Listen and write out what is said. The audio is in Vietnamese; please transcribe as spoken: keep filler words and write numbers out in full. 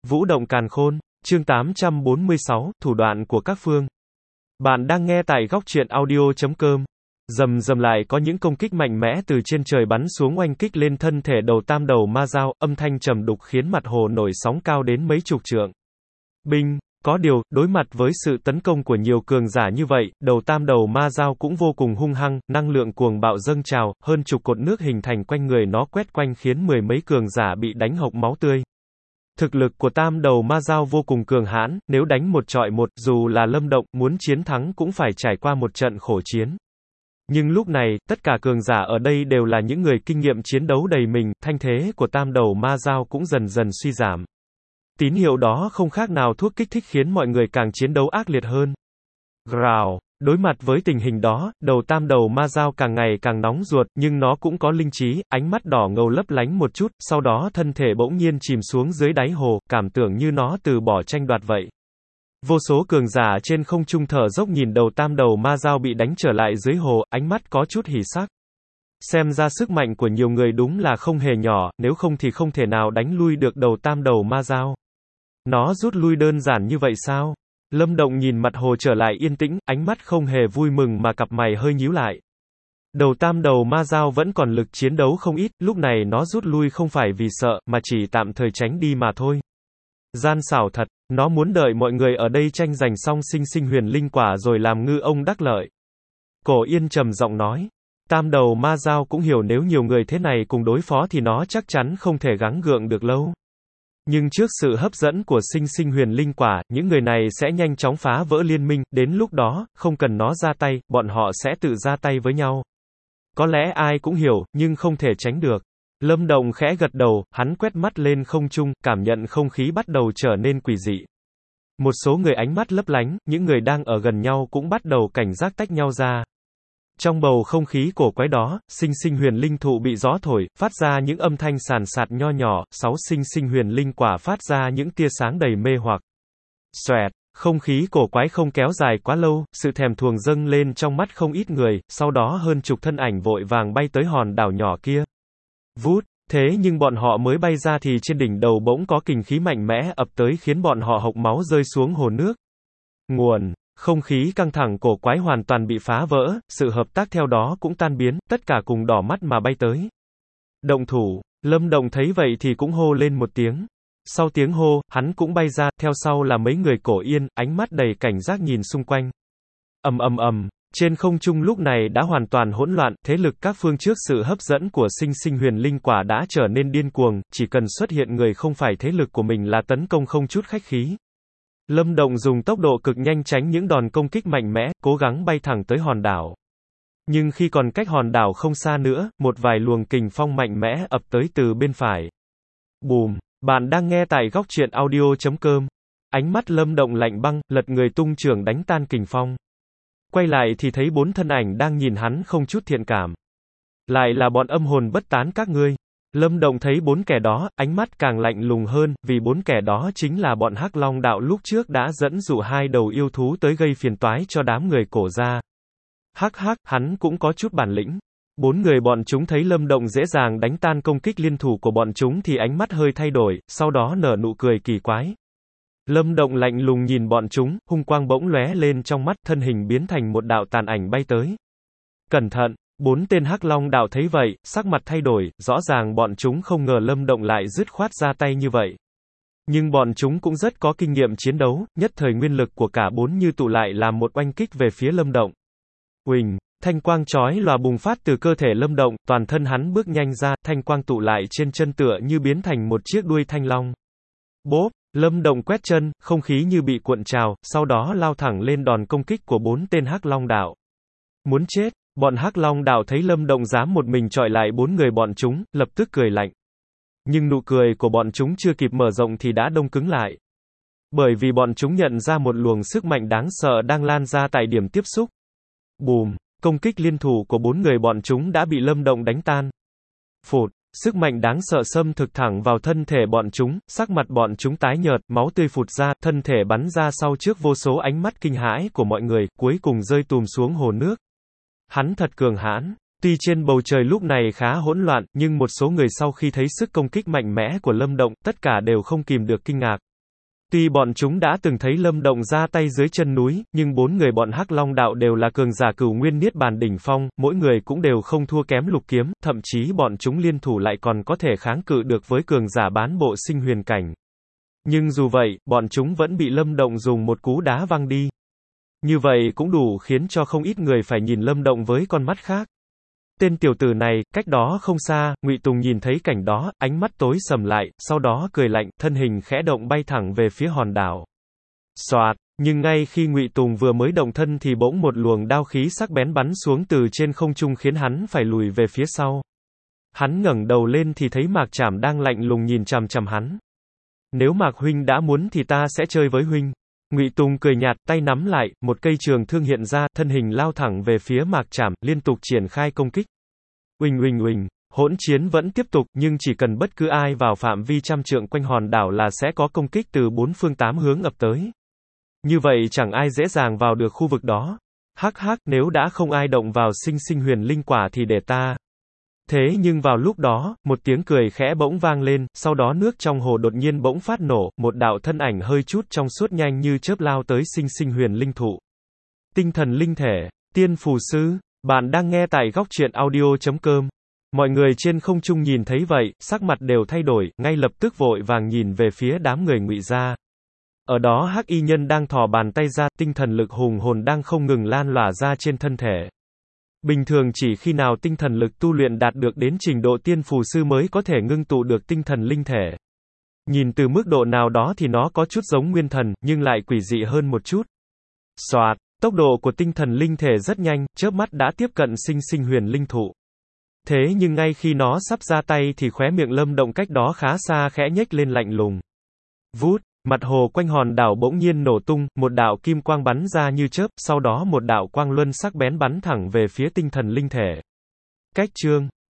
Vũ động càn khôn, chương tám trăm bốn mươi sáu, thủ đoạn của các phương. Bạn đang nghe tại góc truyện audio chấm com. Rầm rầm lại có những công kích mạnh mẽ từ trên trời bắn xuống oanh kích lên thân thể đầu tam đầu ma dao, âm thanh trầm đục khiến mặt hồ nổi sóng cao đến mấy chục trượng. Binh, có điều, đối mặt với sự tấn công của nhiều cường giả như vậy, đầu tam đầu ma dao cũng vô cùng hung hăng, năng lượng cuồng bạo dâng trào, hơn chục cột nước hình thành quanh người nó quét quanh khiến mười mấy cường giả bị đánh hộc máu tươi. Thực lực của tam đầu ma dao vô cùng cường hãn, nếu đánh một trọi một, dù là Lâm Động, muốn chiến thắng cũng phải trải qua một trận khổ chiến. Nhưng lúc này, tất cả cường giả ở đây đều là những người kinh nghiệm chiến đấu đầy mình, thanh thế của tam đầu ma dao cũng dần dần suy giảm. Tín hiệu đó không khác nào thuốc kích thích khiến mọi người càng chiến đấu ác liệt hơn. Gào, đối mặt với tình hình đó, đầu tam đầu ma dao càng ngày càng nóng ruột, nhưng nó cũng có linh trí, ánh mắt đỏ ngầu lấp lánh một chút, sau đó thân thể bỗng nhiên chìm xuống dưới đáy hồ, cảm tưởng như nó từ bỏ tranh đoạt vậy. Vô số cường giả trên không trung thở dốc nhìn đầu tam đầu ma dao bị đánh trở lại dưới hồ, ánh mắt có chút hỉ sắc. Xem ra sức mạnh của nhiều người đúng là không hề nhỏ, nếu không thì không thể nào đánh lui được đầu tam đầu ma dao. Nó rút lui đơn giản như vậy sao? Lâm Động nhìn mặt hồ trở lại yên tĩnh, ánh mắt không hề vui mừng mà cặp mày hơi nhíu lại. Đầu tam đầu ma dao vẫn còn lực chiến đấu không ít, lúc này nó rút lui không phải vì sợ, mà chỉ tạm thời tránh đi mà thôi. Gian xảo thật, nó muốn đợi mọi người ở đây tranh giành xong sinh sinh huyền linh quả rồi làm ngư ông đắc lợi. Cổ Yên trầm giọng nói. Tam đầu ma dao cũng hiểu nếu nhiều người thế này cùng đối phó thì nó chắc chắn không thể gắng gượng được lâu. Nhưng trước sự hấp dẫn của sinh sinh huyền linh quả, những người này sẽ nhanh chóng phá vỡ liên minh, đến lúc đó, không cần nó ra tay, bọn họ sẽ tự ra tay với nhau. Có lẽ ai cũng hiểu, nhưng không thể tránh được. Lâm Động khẽ gật đầu, hắn quét mắt lên không trung, cảm nhận không khí bắt đầu trở nên quỷ dị. Một số người ánh mắt lấp lánh, những người đang ở gần nhau cũng bắt đầu cảnh giác tách nhau ra. Trong bầu không khí cổ quái đó, sinh sinh huyền linh thụ bị gió thổi, phát ra những âm thanh sàn sạt nho nhỏ, sáu sinh sinh huyền linh quả phát ra những tia sáng đầy mê hoặc. Xoẹt, không khí cổ quái không kéo dài quá lâu, sự thèm thuồng dâng lên trong mắt không ít người, sau đó hơn chục thân ảnh vội vàng bay tới hòn đảo nhỏ kia. Vút, thế nhưng bọn họ mới bay ra thì trên đỉnh đầu bỗng có kình khí mạnh mẽ ập tới khiến bọn họ hộc máu rơi xuống hồ nước. Nguồn. Không khí căng thẳng cổ quái hoàn toàn bị phá vỡ, sự hợp tác theo đó cũng tan biến, tất cả cùng đỏ mắt mà bay tới. Động thủ, Lâm Động thấy vậy thì cũng hô lên một tiếng. Sau tiếng hô, hắn cũng bay ra, theo sau là mấy người Cổ Yên, ánh mắt đầy cảnh giác nhìn xung quanh. Ầm ầm ầm, trên không trung lúc này đã hoàn toàn hỗn loạn, thế lực các phương trước sự hấp dẫn của sinh sinh huyền linh quả đã trở nên điên cuồng, chỉ cần xuất hiện người không phải thế lực của mình là tấn công không chút khách khí. Lâm Động dùng tốc độ cực nhanh tránh những đòn công kích mạnh mẽ, cố gắng bay thẳng tới hòn đảo. Nhưng khi còn cách hòn đảo không xa nữa, một vài luồng kình phong mạnh mẽ ập tới từ bên phải. Bùm, bạn đang nghe tại góc truyện audio chấm com. Ánh mắt Lâm Động lạnh băng, lật người tung chưởng đánh tan kình phong. Quay lại thì thấy bốn thân ảnh đang nhìn hắn không chút thiện cảm. Lại là bọn âm hồn bất tán các ngươi. Lâm Động thấy bốn kẻ đó, ánh mắt càng lạnh lùng hơn, vì bốn kẻ đó chính là bọn Hắc Long đạo lúc trước đã dẫn dụ hai đầu yêu thú tới gây phiền toái cho đám người Cổ gia. Hắc hắc, hắn cũng có chút bản lĩnh. Bốn người bọn chúng thấy Lâm Động dễ dàng đánh tan công kích liên thủ của bọn chúng thì ánh mắt hơi thay đổi, sau đó nở nụ cười kỳ quái. Lâm Động lạnh lùng nhìn bọn chúng, hung quang bỗng lóe lên trong mắt, thân hình biến thành một đạo tàn ảnh bay tới. Cẩn thận! Bốn tên Hắc Long đạo thấy vậy, sắc mặt thay đổi, rõ ràng bọn chúng không ngờ Lâm Động lại dứt khoát ra tay như vậy. Nhưng bọn chúng cũng rất có kinh nghiệm chiến đấu, nhất thời nguyên lực của cả bốn như tụ lại làm một oanh kích về phía Lâm Động. Uỳnh, thanh quang chói lòa bùng phát từ cơ thể Lâm Động, toàn thân hắn bước nhanh ra, thanh quang tụ lại trên chân tựa như biến thành một chiếc đuôi thanh long. Bốp, Lâm Động quét chân, không khí như bị cuộn trào, sau đó lao thẳng lên đòn công kích của bốn tên Hắc Long đạo. Muốn chết! Bọn Hắc Long đạo thấy Lâm Động dám một mình chọi lại bốn người bọn chúng, lập tức cười lạnh. Nhưng nụ cười của bọn chúng chưa kịp mở rộng thì đã đông cứng lại. Bởi vì bọn chúng nhận ra một luồng sức mạnh đáng sợ đang lan ra tại điểm tiếp xúc. Bùm, công kích liên thủ của bốn người bọn chúng đã bị Lâm Động đánh tan. Phụt, sức mạnh đáng sợ xâm thực thẳng vào thân thể bọn chúng, sắc mặt bọn chúng tái nhợt, máu tươi phụt ra, thân thể bắn ra sau trước vô số ánh mắt kinh hãi của mọi người, cuối cùng rơi tùm xuống hồ nước. Hắn thật cường hãn. Tuy trên bầu trời lúc này khá hỗn loạn, nhưng một số người sau khi thấy sức công kích mạnh mẽ của Lâm Động, tất cả đều không kìm được kinh ngạc. Tuy bọn chúng đã từng thấy Lâm Động ra tay dưới chân núi, nhưng bốn người bọn Hắc Long đạo đều là cường giả cửu nguyên niết bàn đỉnh phong, mỗi người cũng đều không thua kém Lục Kiếm, thậm chí bọn chúng liên thủ lại còn có thể kháng cự được với cường giả bán bộ sinh huyền cảnh. Nhưng dù vậy, bọn chúng vẫn bị Lâm Động dùng một cú đá văng đi. Như vậy cũng đủ khiến cho không ít người phải nhìn Lâm Động với con mắt khác. Tên tiểu tử này, cách đó không xa, Ngụy Tùng nhìn thấy cảnh đó, ánh mắt tối sầm lại, sau đó cười lạnh, thân hình khẽ động bay thẳng về phía hòn đảo. Soạt, nhưng ngay khi Ngụy Tùng vừa mới động thân thì bỗng một luồng đao khí sắc bén bắn xuống từ trên không trung khiến hắn phải lùi về phía sau. Hắn ngẩng đầu lên thì thấy Mạc Trảm đang lạnh lùng nhìn chằm chằm hắn. Nếu Mạc huynh đã muốn thì ta sẽ chơi với huynh. Ngụy Tùng cười nhạt, tay nắm lại, một cây trường thương hiện ra, thân hình lao thẳng về phía Mạc Trảm, liên tục triển khai công kích. Uỳnh uỳnh uỳnh, hỗn chiến vẫn tiếp tục, nhưng chỉ cần bất cứ ai vào phạm vi trăm trượng quanh hòn đảo là sẽ có công kích từ bốn phương tám hướng ập tới. Như vậy chẳng ai dễ dàng vào được khu vực đó. Hắc hắc, nếu đã không ai động vào sinh sinh huyền linh quả thì để ta. Thế nhưng vào lúc đó, một tiếng cười khẽ bỗng vang lên, sau đó nước trong hồ đột nhiên bỗng phát nổ, một đạo thân ảnh hơi chút trong suốt nhanh như chớp lao tới sinh sinh huyền linh thụ. Tinh thần linh thể, tiên phù sư, bạn đang nghe tại góc truyện audio chấm com. Mọi người trên không trung nhìn thấy vậy, sắc mặt đều thay đổi, ngay lập tức vội vàng nhìn về phía đám người Ngụy gia. Ở đó Hắc Y Nhân đang thò bàn tay ra, tinh thần lực hùng hồn đang không ngừng lan lỏa ra trên thân thể. Bình thường chỉ khi nào tinh thần lực tu luyện đạt được đến trình độ tiên phù sư mới có thể ngưng tụ được tinh thần linh thể. Nhìn từ mức độ nào đó thì nó có chút giống nguyên thần, nhưng lại quỷ dị hơn một chút. Soạt, tốc độ của tinh thần linh thể rất nhanh, chớp mắt đã tiếp cận sinh sinh huyền linh thụ. Thế nhưng ngay khi nó sắp ra tay thì khóe miệng Lâm Động cách đó khá xa khẽ nhếch lên lạnh lùng. Vút, mặt hồ quanh hòn đảo bỗng nhiên nổ tung, một đạo kim quang bắn ra như chớp, sau đó một đạo quang luân sắc bén bắn thẳng về phía tinh thần linh thể. Cách chương